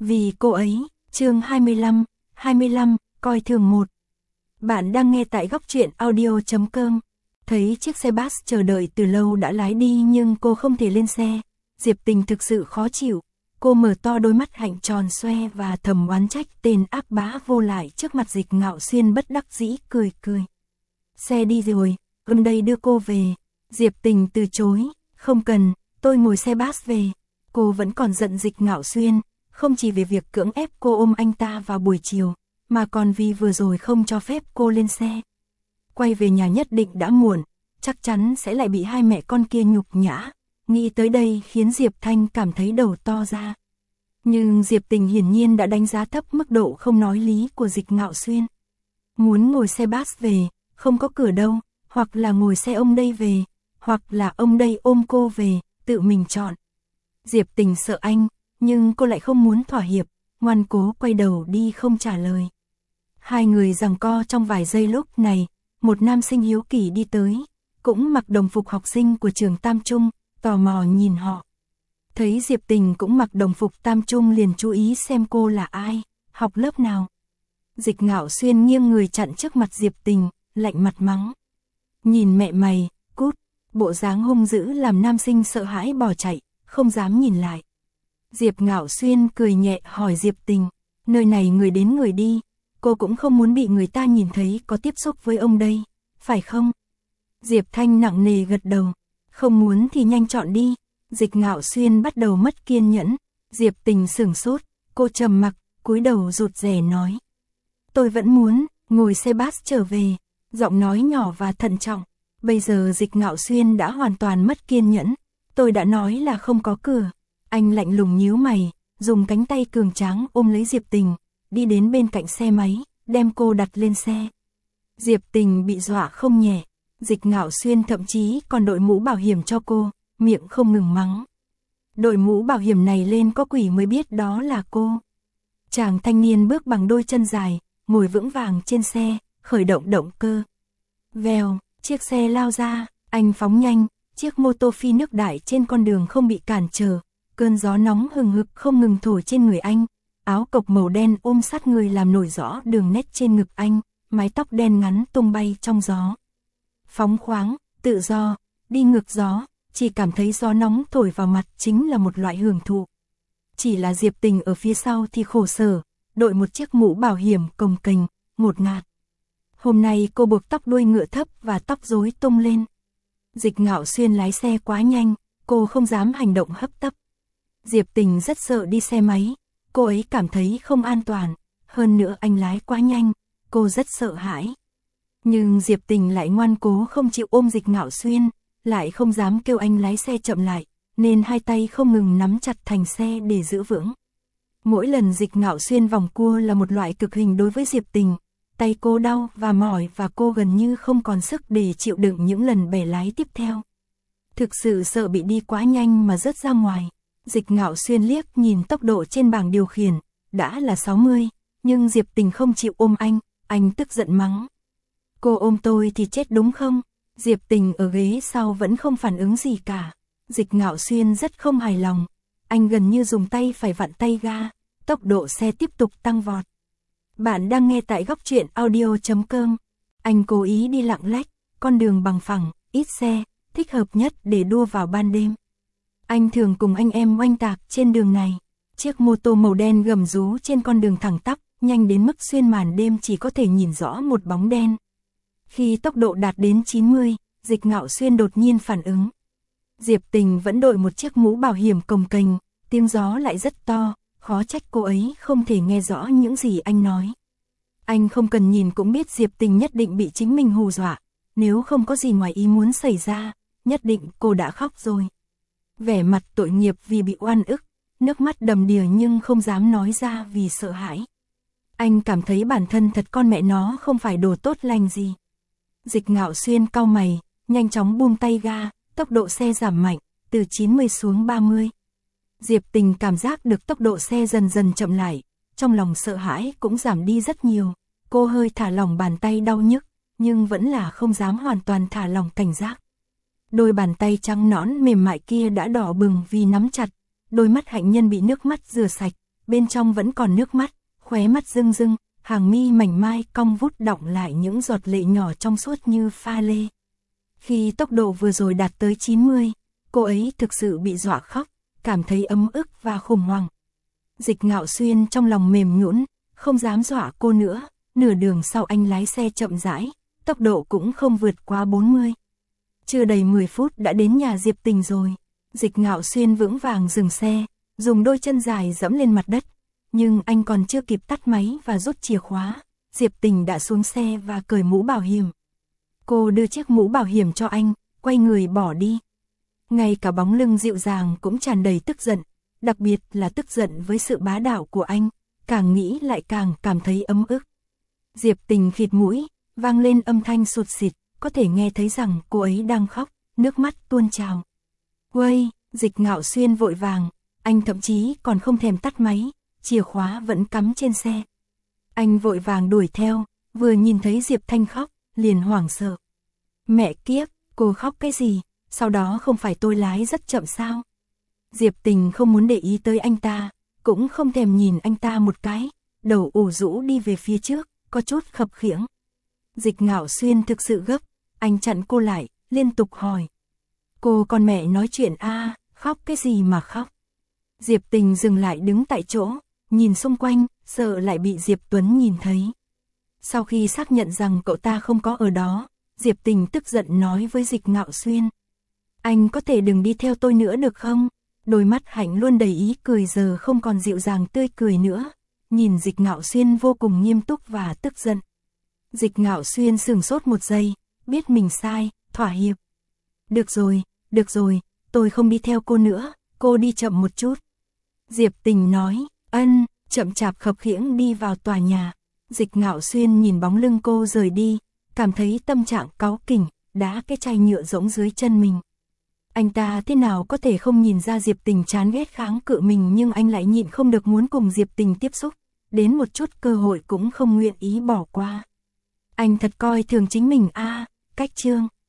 Vì cô ấy, chương 25, coi thường một. Bạn đang nghe tại góc truyện audio.com. Thấy chiếc xe bus chờ đợi từ lâu đã lái đi nhưng cô không thể lên xe. Diệp Tình thực sự khó chịu. Cô mở to đôi mắt hạnh tròn xoe và thầm oán trách tên ác bá vô lại trước mặt Dịch Ngạo Xuyên bất đắc dĩ cười. Xe đi rồi, đây đưa cô về. Diệp Tình từ chối, không cần, tôi ngồi xe bus về. Cô vẫn còn giận Dịch Ngạo Xuyên, không chỉ về việc cưỡng ép cô ôm anh ta vào buổi chiều, mà còn vì vừa rồi không cho phép cô lên xe. Quay về nhà nhất định đã muộn, chắc chắn sẽ lại bị hai mẹ con kia nhục nhã. Nghĩ tới đây khiến Diệp Thanh cảm thấy đầu to ra. Nhưng Diệp Tình hiển nhiên đã đánh giá thấp mức độ không nói lý của Dịch Ngạo Xuyên. Muốn ngồi xe bus về, không có cửa đâu, hoặc là ngồi xe ông đây về, hoặc là ông đây ôm cô về, tự mình chọn. Diệp Tình sợ anh, nhưng cô lại không muốn thỏa hiệp, ngoan cố quay đầu đi không trả lời. Hai người giằng co trong vài giây lúc này, một nam sinh hiếu kỳ đi tới, cũng mặc đồng phục học sinh của trường Tam Trung, tò mò nhìn họ. Thấy Diệp Tình cũng mặc đồng phục Tam Trung liền chú ý xem cô là ai, học lớp nào. Dịch Ngạo Xuyên nghiêng người chặn trước mặt Diệp Tình, lạnh mặt mắng. Nhìn mẹ mày, cút, bộ dáng hung dữ làm nam sinh sợ hãi bỏ chạy, không dám nhìn lại. Diệp Ngạo Xuyên cười nhẹ hỏi Diệp Tình, nơi này người đến người đi, cô cũng không muốn bị người ta nhìn thấy có tiếp xúc với ông đây, phải không? Diệp Thanh nặng nề gật đầu, không muốn thì nhanh chọn đi. Dịch Ngạo Xuyên bắt đầu mất kiên nhẫn, Diệp Tình sửng sốt, cô trầm mặc, cúi đầu rụt rè nói. Tôi vẫn muốn, ngồi xe bus trở về, giọng nói nhỏ và thận trọng. Bây giờ Dịch Ngạo Xuyên đã hoàn toàn mất kiên nhẫn, tôi đã nói là không có cửa. Anh lạnh lùng nhíu mày, dùng cánh tay cường tráng ôm lấy Diệp Tình, đi đến bên cạnh xe máy, đem cô đặt lên xe. Diệp Tình bị dọa không nhẹ, Dịch Ngạo Xuyên thậm chí còn đội mũ bảo hiểm cho cô, miệng không ngừng mắng. Đội mũ bảo hiểm này lên có quỷ mới biết đó là cô. Chàng thanh niên bước bằng đôi chân dài, ngồi vững vàng trên xe, khởi động động cơ. Vèo, chiếc xe lao ra, anh phóng nhanh, chiếc mô tô phi nước đại trên con đường không bị cản trở. Cơn gió nóng hừng hực không ngừng thổi trên người anh, áo cộc màu đen ôm sát người làm nổi rõ đường nét trên ngực anh, mái tóc đen ngắn tung bay trong gió. Phóng khoáng, tự do, đi ngược gió, chỉ cảm thấy gió nóng thổi vào mặt chính là một loại hưởng thụ. Chỉ là Diệp Tình ở phía sau thì khổ sở, đội một chiếc mũ bảo hiểm cồng kềnh, ngột ngạt. Hôm nay cô buộc tóc đuôi ngựa thấp và tóc rối tung lên. Dịch Ngạo Xuyên lái xe quá nhanh, cô không dám hành động hấp tấp. Diệp Tình rất sợ đi xe máy, cô ấy cảm thấy không an toàn, hơn nữa anh lái quá nhanh, cô rất sợ hãi. Nhưng Diệp Tình lại ngoan cố không chịu ôm Dịch Ngạo Xuyên, lại không dám kêu anh lái xe chậm lại, nên hai tay không ngừng nắm chặt thành xe để giữ vững. Mỗi lần Dịch Ngạo Xuyên vòng cua là một loại cực hình đối với Diệp Tình, tay cô đau và mỏi và cô gần như không còn sức để chịu đựng những lần bẻ lái tiếp theo. Thực sự sợ bị đi quá nhanh mà rớt ra ngoài. Dịch Ngạo Xuyên liếc nhìn tốc độ trên bảng điều khiển, đã là 60, nhưng Diệp Tình không chịu ôm anh tức giận mắng. Cô ôm tôi thì chết đúng không? Diệp Tình ở ghế sau vẫn không phản ứng gì cả. Dịch Ngạo Xuyên rất không hài lòng, anh gần như dùng tay phải vặn tay ga, tốc độ xe tiếp tục tăng vọt. Bạn đang nghe tại góc truyện audio.com. Anh cố ý đi lạng lách, con đường bằng phẳng, ít xe, thích hợp nhất để đua vào ban đêm. Anh thường cùng anh em oanh tạc trên đường này. Chiếc mô tô màu đen gầm rú trên con đường thẳng tắp, nhanh đến mức xuyên màn đêm chỉ có thể nhìn rõ một bóng đen. Khi tốc độ đạt đến 90, Dịch Ngạo Xuyên đột nhiên phản ứng. Diệp Tình vẫn đội một chiếc mũ bảo hiểm cồng kềnh, tiếng gió lại rất to, khó trách cô ấy không thể nghe rõ những gì anh nói. Anh không cần nhìn cũng biết Diệp Tình nhất định bị chính mình hù dọa, nếu không có gì ngoài ý muốn xảy ra, nhất định cô đã khóc rồi. Vẻ mặt tội nghiệp vì bị oan ức, nước mắt đầm đìa nhưng không dám nói ra vì sợ hãi. Anh cảm thấy bản thân thật con mẹ nó không phải đồ tốt lành gì. Dịch Ngạo Xuyên cau mày, nhanh chóng buông tay ga, tốc độ xe giảm mạnh, từ 90 xuống 30. Diệp Tình cảm giác được tốc độ xe dần dần chậm lại, trong lòng sợ hãi cũng giảm đi rất nhiều. Cô hơi thả lỏng bàn tay đau nhức, nhưng vẫn là không dám hoàn toàn thả lỏng cảnh giác. Đôi bàn tay trắng nõn mềm mại kia đã đỏ bừng vì nắm chặt, đôi mắt hạnh nhân bị nước mắt rửa sạch, bên trong vẫn còn nước mắt, khóe mắt rưng rưng, hàng mi mảnh mai cong vút đọng lại những giọt lệ nhỏ trong suốt như pha lê. Khi tốc độ vừa rồi đạt tới 90, cô ấy thực sự bị dọa khóc, cảm thấy ấm ức và khủng hoảng. Dịch Ngạo Xuyên trong lòng mềm nhũn, không dám dọa cô nữa, nửa đường sau anh lái xe chậm rãi, tốc độ cũng không vượt quá 40. Chưa đầy 10 phút đã đến nhà Diệp Tình rồi. Dịch Ngạo Xuyên vững vàng dừng xe, dùng đôi chân dài dẫm lên mặt đất, nhưng anh còn chưa kịp tắt máy và rút chìa khóa, Diệp Tình đã xuống xe và cởi mũ bảo hiểm. Cô đưa chiếc mũ bảo hiểm cho anh, quay người bỏ đi. Ngay cả bóng lưng dịu dàng cũng tràn đầy tức giận, đặc biệt là tức giận với sự bá đạo của anh, càng nghĩ lại càng cảm thấy ấm ức. Diệp Tình khịt mũi, vang lên âm thanh sụt sịt, có thể nghe thấy rằng cô ấy đang khóc, nước mắt tuôn trào. Uây, Dịch Ngạo Xuyên vội vàng, anh thậm chí còn không thèm tắt máy, chìa khóa vẫn cắm trên xe. Anh vội vàng đuổi theo, vừa nhìn thấy Diệp Thanh khóc, liền hoảng sợ. Mẹ kiếp, cô khóc cái gì, sau đó không phải tôi lái rất chậm sao? Diệp Tình không muốn để ý tới anh ta, cũng không thèm nhìn anh ta một cái, đầu ủ rũ đi về phía trước, có chút khập khiễng. Dịch Ngạo Xuyên thực sự gấp, anh chặn cô lại, liên tục hỏi. Cô con mẹ nói chuyện a, khóc cái gì mà khóc? Diệp Tình dừng lại đứng tại chỗ, nhìn xung quanh, sợ lại bị Diệp Tuấn nhìn thấy. Sau khi xác nhận rằng cậu ta không có ở đó, Diệp Tình tức giận nói với Dịch Ngạo Xuyên. Anh có thể đừng đi theo tôi nữa được không? Đôi mắt Hạnh luôn đầy ý cười giờ không còn dịu dàng tươi cười nữa, nhìn Dịch Ngạo Xuyên vô cùng nghiêm túc và tức giận. Dịch Ngạo Xuyên sửng sốt một giây, biết mình sai, thỏa hiệp. Được rồi, tôi không đi theo cô nữa, cô đi chậm một chút. Diệp Tình nói, chậm chạp khập khiễng đi vào tòa nhà. Dịch Ngạo Xuyên nhìn bóng lưng cô rời đi, cảm thấy tâm trạng cáu kỉnh, đá cái chai nhựa rỗng dưới chân mình. Anh ta thế nào có thể không nhìn ra Diệp Tình chán ghét kháng cự mình, nhưng anh lại nhịn không được muốn cùng Diệp Tình tiếp xúc, đến một chút cơ hội cũng không nguyện ý bỏ qua. Anh thật coi thường chính mình a, cách chương.